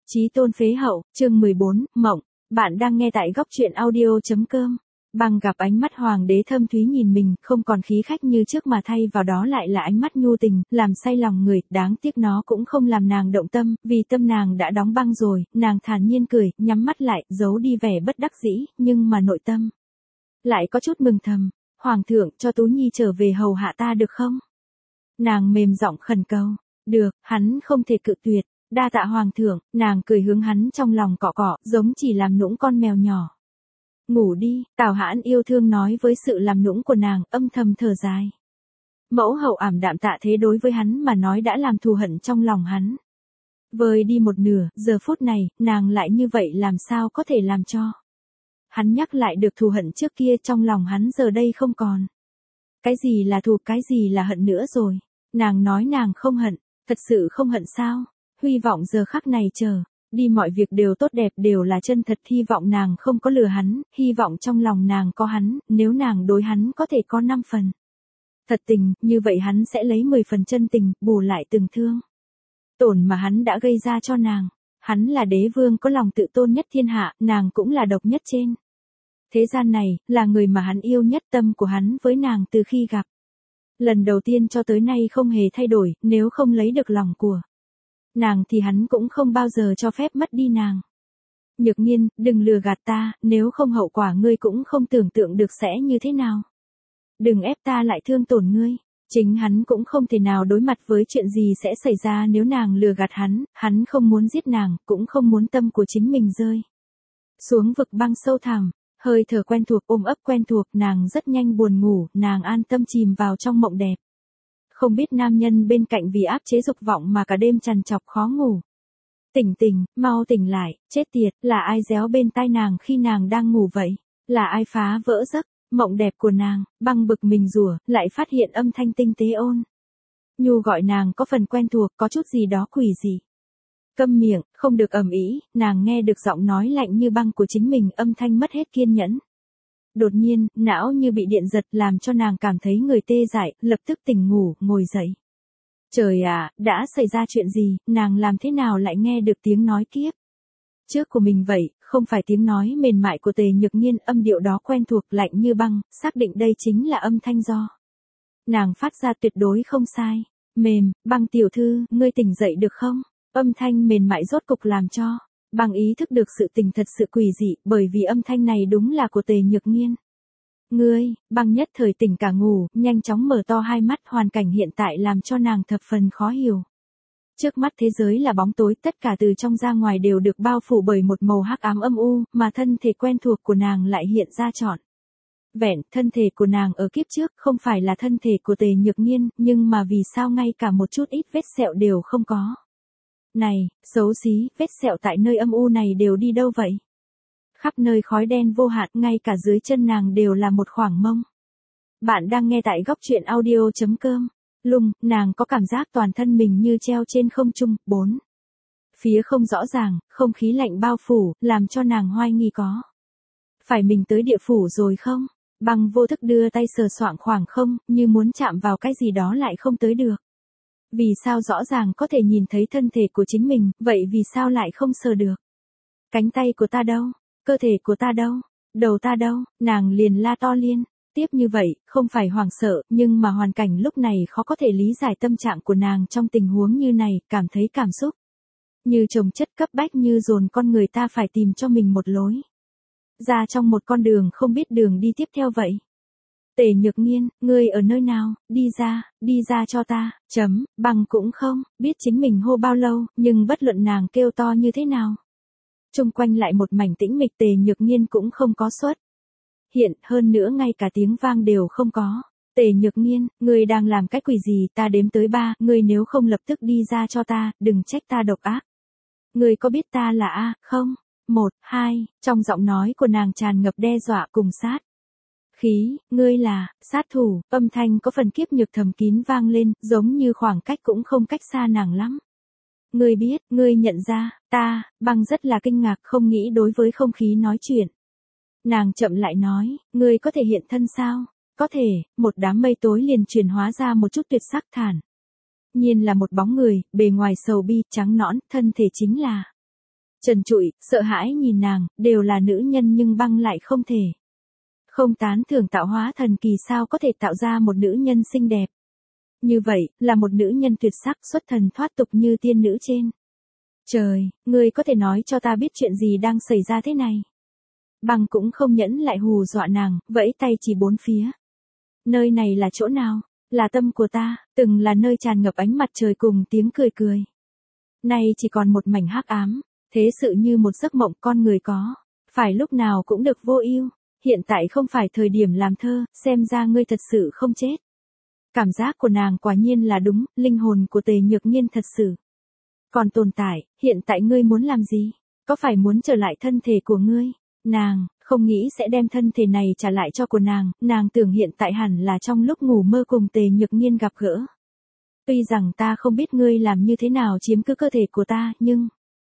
Chí tôn phế hậu, chương 14, Mộng. Bạn đang nghe tại góc truyện audio.com. Băng gặp ánh mắt hoàng đế thâm thúy nhìn mình, không còn khí khách như trước mà thay vào đó lại là ánh mắt nhu tình, làm say lòng người, đáng tiếc nó cũng không làm nàng động tâm, vì tâm nàng đã đóng băng rồi, nàng thản nhiên cười, nhắm mắt lại, giấu đi vẻ bất đắc dĩ, nhưng mà nội tâm lại có chút mừng thầm. Hoàng thượng, cho Tú Nhi trở về hầu hạ ta được không? Nàng mềm giọng khẩn cầu. Được, hắn không thể cự tuyệt. Đa tạ hoàng thượng, nàng cười hướng hắn trong lòng cọ cọ, giống chỉ làm nũng con mèo nhỏ. Ngủ đi, Tào Hãn yêu thương nói với sự làm nũng của nàng, âm thầm thở dài. Mẫu hậu ảm đạm tạ thế đối với hắn mà nói đã làm thù hận trong lòng hắn. Vơi đi một nửa, giờ phút này, nàng lại như vậy làm sao có thể làm cho. Hắn nhắc lại được thù hận trước kia trong lòng hắn giờ đây không còn. Cái gì là thù, cái gì là hận nữa rồi. Nàng nói nàng không hận, thật sự không hận sao? Hy vọng giờ khắc này chờ đi mọi việc đều tốt đẹp, đều là chân thật, hy vọng nàng không có lừa hắn, hy vọng trong lòng nàng có hắn, nếu nàng đối hắn có thể có 5 phần thật tình, như vậy hắn sẽ lấy 10 phần chân tình, bù lại từng thương tổn mà hắn đã gây ra cho nàng. Hắn là đế vương có lòng tự tôn nhất thiên hạ, nàng cũng là độc nhất trên thế gian này, là người mà hắn yêu nhất. Tâm của hắn với nàng từ khi gặp lần đầu tiên cho tới nay không hề thay đổi, nếu không lấy được lòng của nàng thì hắn cũng không bao giờ cho phép mất đi nàng. Nhược Nghiên, đừng lừa gạt ta, nếu không hậu quả ngươi cũng không tưởng tượng được sẽ như thế nào. Đừng ép ta lại thương tổn ngươi. Chính hắn cũng không thể nào đối mặt với chuyện gì sẽ xảy ra nếu nàng lừa gạt hắn không muốn giết nàng, cũng không muốn tâm của chính mình rơi xuống vực băng sâu thẳm. Hơi thở quen thuộc, ôm ấp quen thuộc, nàng rất nhanh buồn ngủ, nàng an tâm chìm vào trong mộng đẹp. Không biết nam nhân bên cạnh vì áp chế dục vọng mà cả đêm trằn trọc khó ngủ. Tỉnh, mau tỉnh lại, chết tiệt, là ai réo bên tai nàng khi nàng đang ngủ vậy? Là ai phá vỡ giấc mộng đẹp của nàng? Băng bực mình rủa, lại phát hiện âm thanh tinh tế ôn nhu gọi nàng có phần quen thuộc, có chút gì đó quỷ dị. Câm miệng, không được ầm ĩ, nàng nghe được giọng nói lạnh như băng của chính mình, âm thanh mất hết kiên nhẫn. Đột nhiên, não như bị điện giật làm cho nàng cảm thấy người tê dại, lập tức tỉnh ngủ, ngồi dậy. Trời ạ, đã xảy ra chuyện gì, nàng làm thế nào lại nghe được tiếng nói kiếp trước của mình vậy, không phải tiếng nói mềm mại của Tề Nhược Nghiên, âm điệu đó quen thuộc, lạnh như băng, xác định đây chính là âm thanh do nàng phát ra, tuyệt đối không sai. Mềm, Băng tiểu thư, ngươi tỉnh dậy được không? Âm thanh mềm mại rốt cục làm cho Băng ý thức được sự tình thật sự quỷ dị, bởi vì âm thanh này đúng là của Tề Nhược Nghiên. Ngươi, Băng nhất thời tỉnh cả ngủ, nhanh chóng mở to hai mắt, hoàn cảnh hiện tại làm cho nàng thập phần khó hiểu. Trước mắt thế giới là bóng tối, tất cả từ trong ra ngoài đều được bao phủ bởi một màu hắc ám âm u, mà thân thể quen thuộc của nàng lại hiện ra trọn vẹn. Thân thể của nàng ở kiếp trước không phải là thân thể của Tề Nhược Nghiên, nhưng mà vì sao ngay cả một chút ít vết sẹo đều không có? Này, xấu xí, vết sẹo tại nơi âm u này đều đi đâu vậy? Khắp nơi khói đen vô hạn, ngay cả dưới chân nàng đều là một khoảng mông. Bạn đang nghe tại góc truyện audio.com. Nàng có cảm giác toàn thân mình như treo trên không trung, bốn phía không rõ ràng, không khí lạnh bao phủ, làm cho nàng hoài nghi có phải mình tới địa phủ rồi không? Băng vô thức đưa tay sờ soạng khoảng không, như muốn chạm vào cái gì đó lại không tới được. Vì sao rõ ràng có thể nhìn thấy thân thể của chính mình, vậy vì sao lại không sờ được? Cánh tay của ta đâu? Cơ thể của ta đâu? Đầu ta đâu? Nàng liền la to liên tiếp như vậy, không phải hoảng sợ, nhưng mà hoàn cảnh lúc này khó có thể lý giải tâm trạng của nàng trong tình huống như này, cảm thấy cảm xúc như chồng chất cấp bách, như dồn con người ta phải tìm cho mình một lối ra trong một con đường không biết đường đi tiếp theo vậy. Tề Nhược Nghiên, ngươi ở nơi nào, đi ra cho ta. Băng cũng không biết chính mình hô bao lâu, nhưng bất luận nàng kêu to như thế nào, chung quanh lại một mảnh tĩnh mịch. Tề Nhược Nghiên cũng không có xuất hiện, hơn nữa ngay cả tiếng vang đều không có. Tề Nhược Nghiên, ngươi đang làm cái quỷ gì? Ta đếm tới 3, ngươi nếu không lập tức đi ra cho ta, đừng trách ta độc ác. Ngươi có biết ta là A, không? 1, 2, trong giọng nói của nàng tràn ngập đe dọa cùng sát khí. Ngươi là sát thủ, âm thanh có phần kiếp nhược thầm kín vang lên, giống như khoảng cách cũng không cách xa nàng lắm. Ngươi biết, ngươi nhận ra ta? Băng rất là kinh ngạc, không nghĩ đối với không khí nói chuyện. Nàng chậm lại nói, ngươi có thể hiện thân sao? Có thể. Một đám mây tối liền chuyển hóa ra một chút tuyệt sắc thản nhiên là một bóng người, bề ngoài sầu bi, trắng nõn, thân thể chính là Trần trụi, sợ hãi nhìn nàng, đều là nữ nhân nhưng băng lại không thể. Không tán thưởng tạo hóa thần kỳ sao có thể tạo ra một nữ nhân xinh đẹp. Như vậy, là một nữ nhân tuyệt sắc xuất thần thoát tục như tiên nữ trên. Trời, ngươi có thể nói cho ta biết chuyện gì đang xảy ra thế này. Băng cũng không nhẫn lại hù dọa nàng, vẫy tay chỉ bốn phía. Nơi này là chỗ nào? Là tâm của ta, từng là nơi tràn ngập ánh mặt trời cùng tiếng cười cười. Nay chỉ còn một mảnh hắc ám, thế sự như một giấc mộng con người có. Phải lúc nào cũng được vô ưu, hiện tại không phải thời điểm làm thơ, xem ra ngươi thật sự không chết. Cảm giác của nàng quả nhiên là đúng, linh hồn của Tề Nhược Nghiên thật sự còn tồn tại, hiện tại ngươi muốn làm gì? Có phải muốn trở lại thân thể của ngươi? Nàng, không nghĩ sẽ đem thân thể này trả lại cho của nàng tưởng hiện tại hẳn là trong lúc ngủ mơ cùng Tề Nhược Nghiên gặp gỡ. Tuy rằng ta không biết ngươi làm như thế nào chiếm cứ cơ thể của ta, nhưng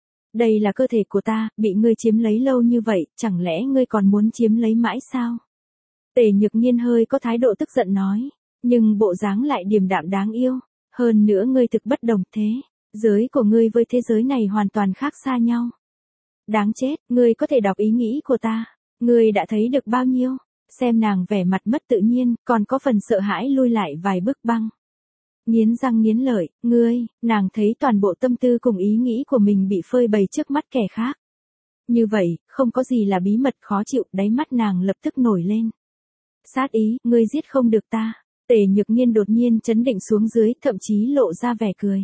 đây là cơ thể của ta, bị ngươi chiếm lấy lâu như vậy, chẳng lẽ ngươi còn muốn chiếm lấy mãi sao? Tề Nhược Nghiên hơi có thái độ tức giận nói, nhưng bộ dáng lại điềm đạm đáng yêu, hơn nữa ngươi thực bất đồng thế, giới của ngươi với thế giới này hoàn toàn khác xa nhau. Đáng chết, ngươi có thể đọc ý nghĩ của ta, ngươi đã thấy được bao nhiêu? Xem nàng vẻ mặt mất tự nhiên, còn có phần sợ hãi lui lại vài bước băng. Nghiến răng nghiến lợi, nàng thấy toàn bộ tâm tư cùng ý nghĩ của mình bị phơi bày trước mắt kẻ khác. Như vậy, không có gì là bí mật khó chịu, đáy mắt nàng lập tức nổi lên. Sát ý, ngươi giết không được ta. Tề Nhược Nghiên đột nhiên chấn định xuống dưới, thậm chí lộ ra vẻ cười.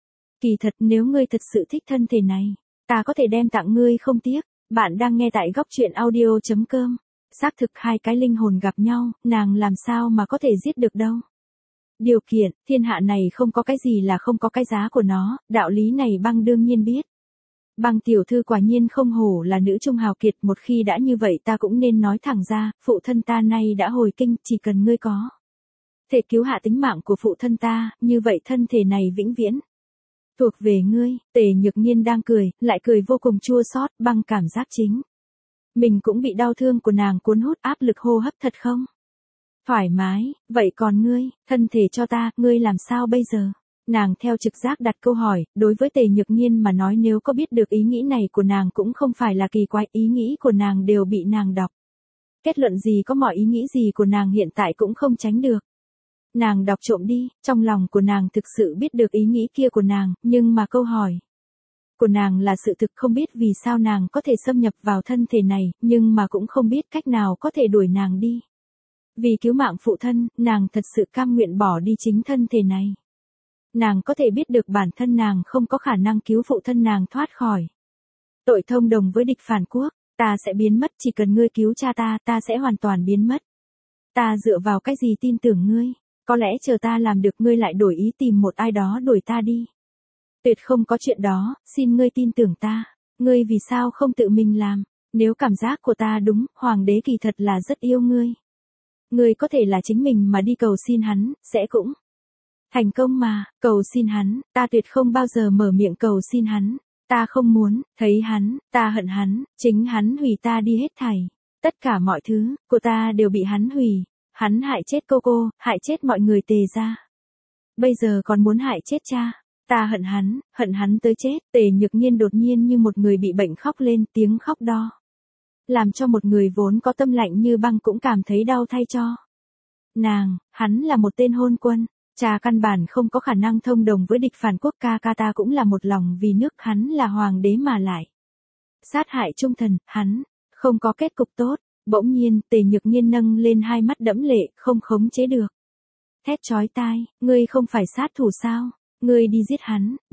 Kỳ thật nếu ngươi thật sự thích thân thể này, ta có thể đem tặng ngươi không tiếc. Bạn đang nghe tại góc truyện audio.com. Xác thực hai cái linh hồn gặp nhau, nàng làm sao mà có thể giết được đâu. Điều kiện, thiên hạ này không có cái gì là không có cái giá của nó, đạo lý này băng đương nhiên biết. Băng tiểu thư quả nhiên không hổ là nữ trung hào kiệt, một khi đã như vậy ta cũng nên nói thẳng ra, phụ thân ta nay đã hồi kinh, chỉ cần ngươi có thể cứu hạ tính mạng của phụ thân ta, như vậy thân thể này vĩnh viễn thuộc về ngươi. Tề Nhược Nghiên đang cười, lại cười vô cùng chua xót, băng cảm giác chính mình cũng bị đau thương của nàng cuốn hút, áp lực hô hấp thật không thoải mái. Vậy còn ngươi, thân thể cho ta, ngươi làm sao bây giờ? Nàng theo trực giác đặt câu hỏi, đối với Tề Nhược Nghiên mà nói nếu có biết được ý nghĩ này của nàng cũng không phải là kỳ quái, ý nghĩ của nàng đều bị nàng đọc. Kết luận gì có mọi ý nghĩ gì của nàng hiện tại cũng không tránh được. Nàng đọc trộm đi, trong lòng của nàng thực sự biết được ý nghĩ kia của nàng, nhưng mà câu hỏi của nàng là sự thực, không biết vì sao nàng có thể xâm nhập vào thân thể này, nhưng mà cũng không biết cách nào có thể đuổi nàng đi. Vì cứu mạng phụ thân, nàng thật sự cam nguyện bỏ đi chính thân thể này. Nàng có thể biết được bản thân nàng không có khả năng cứu phụ thân nàng thoát khỏi tội thông đồng với địch phản quốc. Ta sẽ biến mất, chỉ cần ngươi cứu cha ta, ta sẽ hoàn toàn biến mất. Ta dựa vào cái gì tin tưởng ngươi? Có lẽ chờ ta làm được ngươi lại đổi ý tìm một ai đó đuổi ta đi. Tuyệt không có chuyện đó, xin ngươi tin tưởng ta. Ngươi vì sao không tự mình làm? Nếu cảm giác của ta đúng, hoàng đế kỳ thật là rất yêu ngươi. Ngươi có thể là chính mình mà đi cầu xin hắn, sẽ cũng thành công mà. Cầu xin hắn, ta tuyệt không bao giờ mở miệng cầu xin hắn. Ta không muốn thấy hắn, ta hận hắn, chính hắn hủy ta đi hết thảy. Tất cả mọi thứ của ta đều bị hắn hủy. Hắn hại chết cô, hại chết mọi người Tề gia. Bây giờ còn muốn hại chết cha. Ta hận hắn tới chết. Tề Nhược Nghiên đột nhiên như một người bị bệnh khóc lên, tiếng khóc đo làm cho một người vốn có tâm lạnh như băng cũng cảm thấy đau thay cho nàng. Hắn là một tên hôn quân, cha căn bản không có khả năng thông đồng với địch phản quốc, ca ta cũng là một lòng vì nước, hắn là hoàng đế mà lại sát hại trung thần, hắn không có kết cục tốt. Bỗng nhiên, Tề Nhược Nghiên nâng lên hai mắt đẫm lệ, không khống chế được thét chói tai, ngươi không phải sát thủ sao? Ngươi đi giết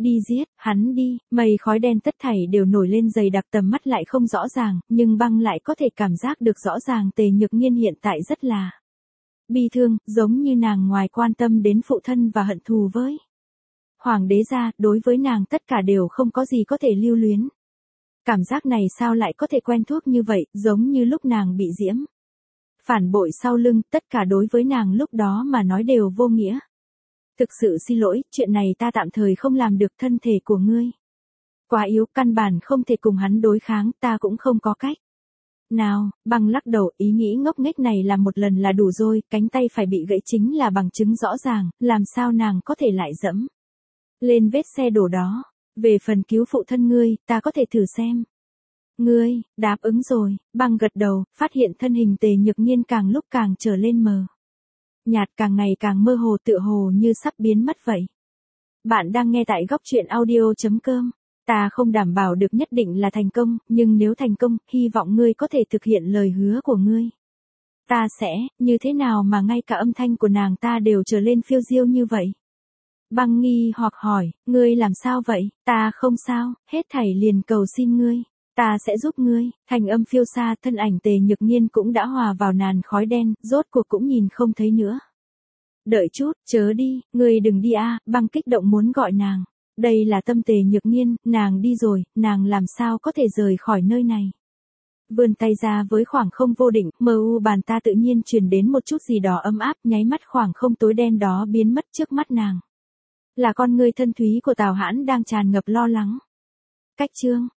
hắn đi. Mây khói đen tất thảy đều nổi lên dày đặc, tầm mắt lại không rõ ràng, nhưng băng lại có thể cảm giác được rõ ràng Tề Nhược Nghiên hiện tại rất là bi thương, giống như nàng ngoài quan tâm đến phụ thân và hận thù với hoàng đế ra, đối với nàng tất cả đều không có gì có thể lưu luyến. Cảm giác này sao lại có thể quen thuộc như vậy, giống như lúc nàng bị Diễm phản bội sau lưng, tất cả đối với nàng lúc đó mà nói đều vô nghĩa. Thực sự xin lỗi, chuyện này ta tạm thời không làm được, thân thể của ngươi quá yếu, căn bản không thể cùng hắn đối kháng, ta cũng không có cách nào. Băng lắc đầu, ý nghĩ ngốc nghếch này làm một lần là đủ rồi, cánh tay phải bị gãy chính là bằng chứng rõ ràng, làm sao nàng có thể lại dẫm lên vết xe đổ đó. Về phần cứu phụ thân ngươi, ta có thể thử xem. Ngươi, đáp ứng rồi, băng gật đầu, phát hiện thân hình Tề Nhược Nhiên càng lúc càng trở lên mờ. Nhạt càng ngày càng mơ hồ tựa hồ như sắp biến mất vậy. Bạn đang nghe tại góc truyện audio.com. Ta không đảm bảo được nhất định là thành công, nhưng nếu thành công, hy vọng ngươi có thể thực hiện lời hứa của ngươi. Ta sẽ, như thế nào mà ngay cả âm thanh của nàng ta đều trở lên phiêu diêu như vậy? Băng nghi hoặc hỏi, ngươi làm sao vậy? Ta không sao, hết thảy liền cầu xin ngươi. Ta sẽ giúp ngươi. Thành âm phiêu xa, thân ảnh Tề Nhược Nhiên cũng đã hòa vào làn khói đen, rốt cuộc cũng nhìn không thấy nữa. Đợi chút, chớ đi, ngươi đừng đi a, băng kích động muốn gọi nàng. Đây là tâm Tề Nhược Nhiên, nàng đi rồi, nàng làm sao có thể rời khỏi nơi này. Vươn tay ra với khoảng không vô định, mờ u bàn ta tự nhiên truyền đến một chút gì đó ấm áp, nháy mắt khoảng không tối đen đó biến mất trước mắt nàng. Là con ngươi thân thúy của Tào Hãn đang tràn ngập lo lắng. Cách chương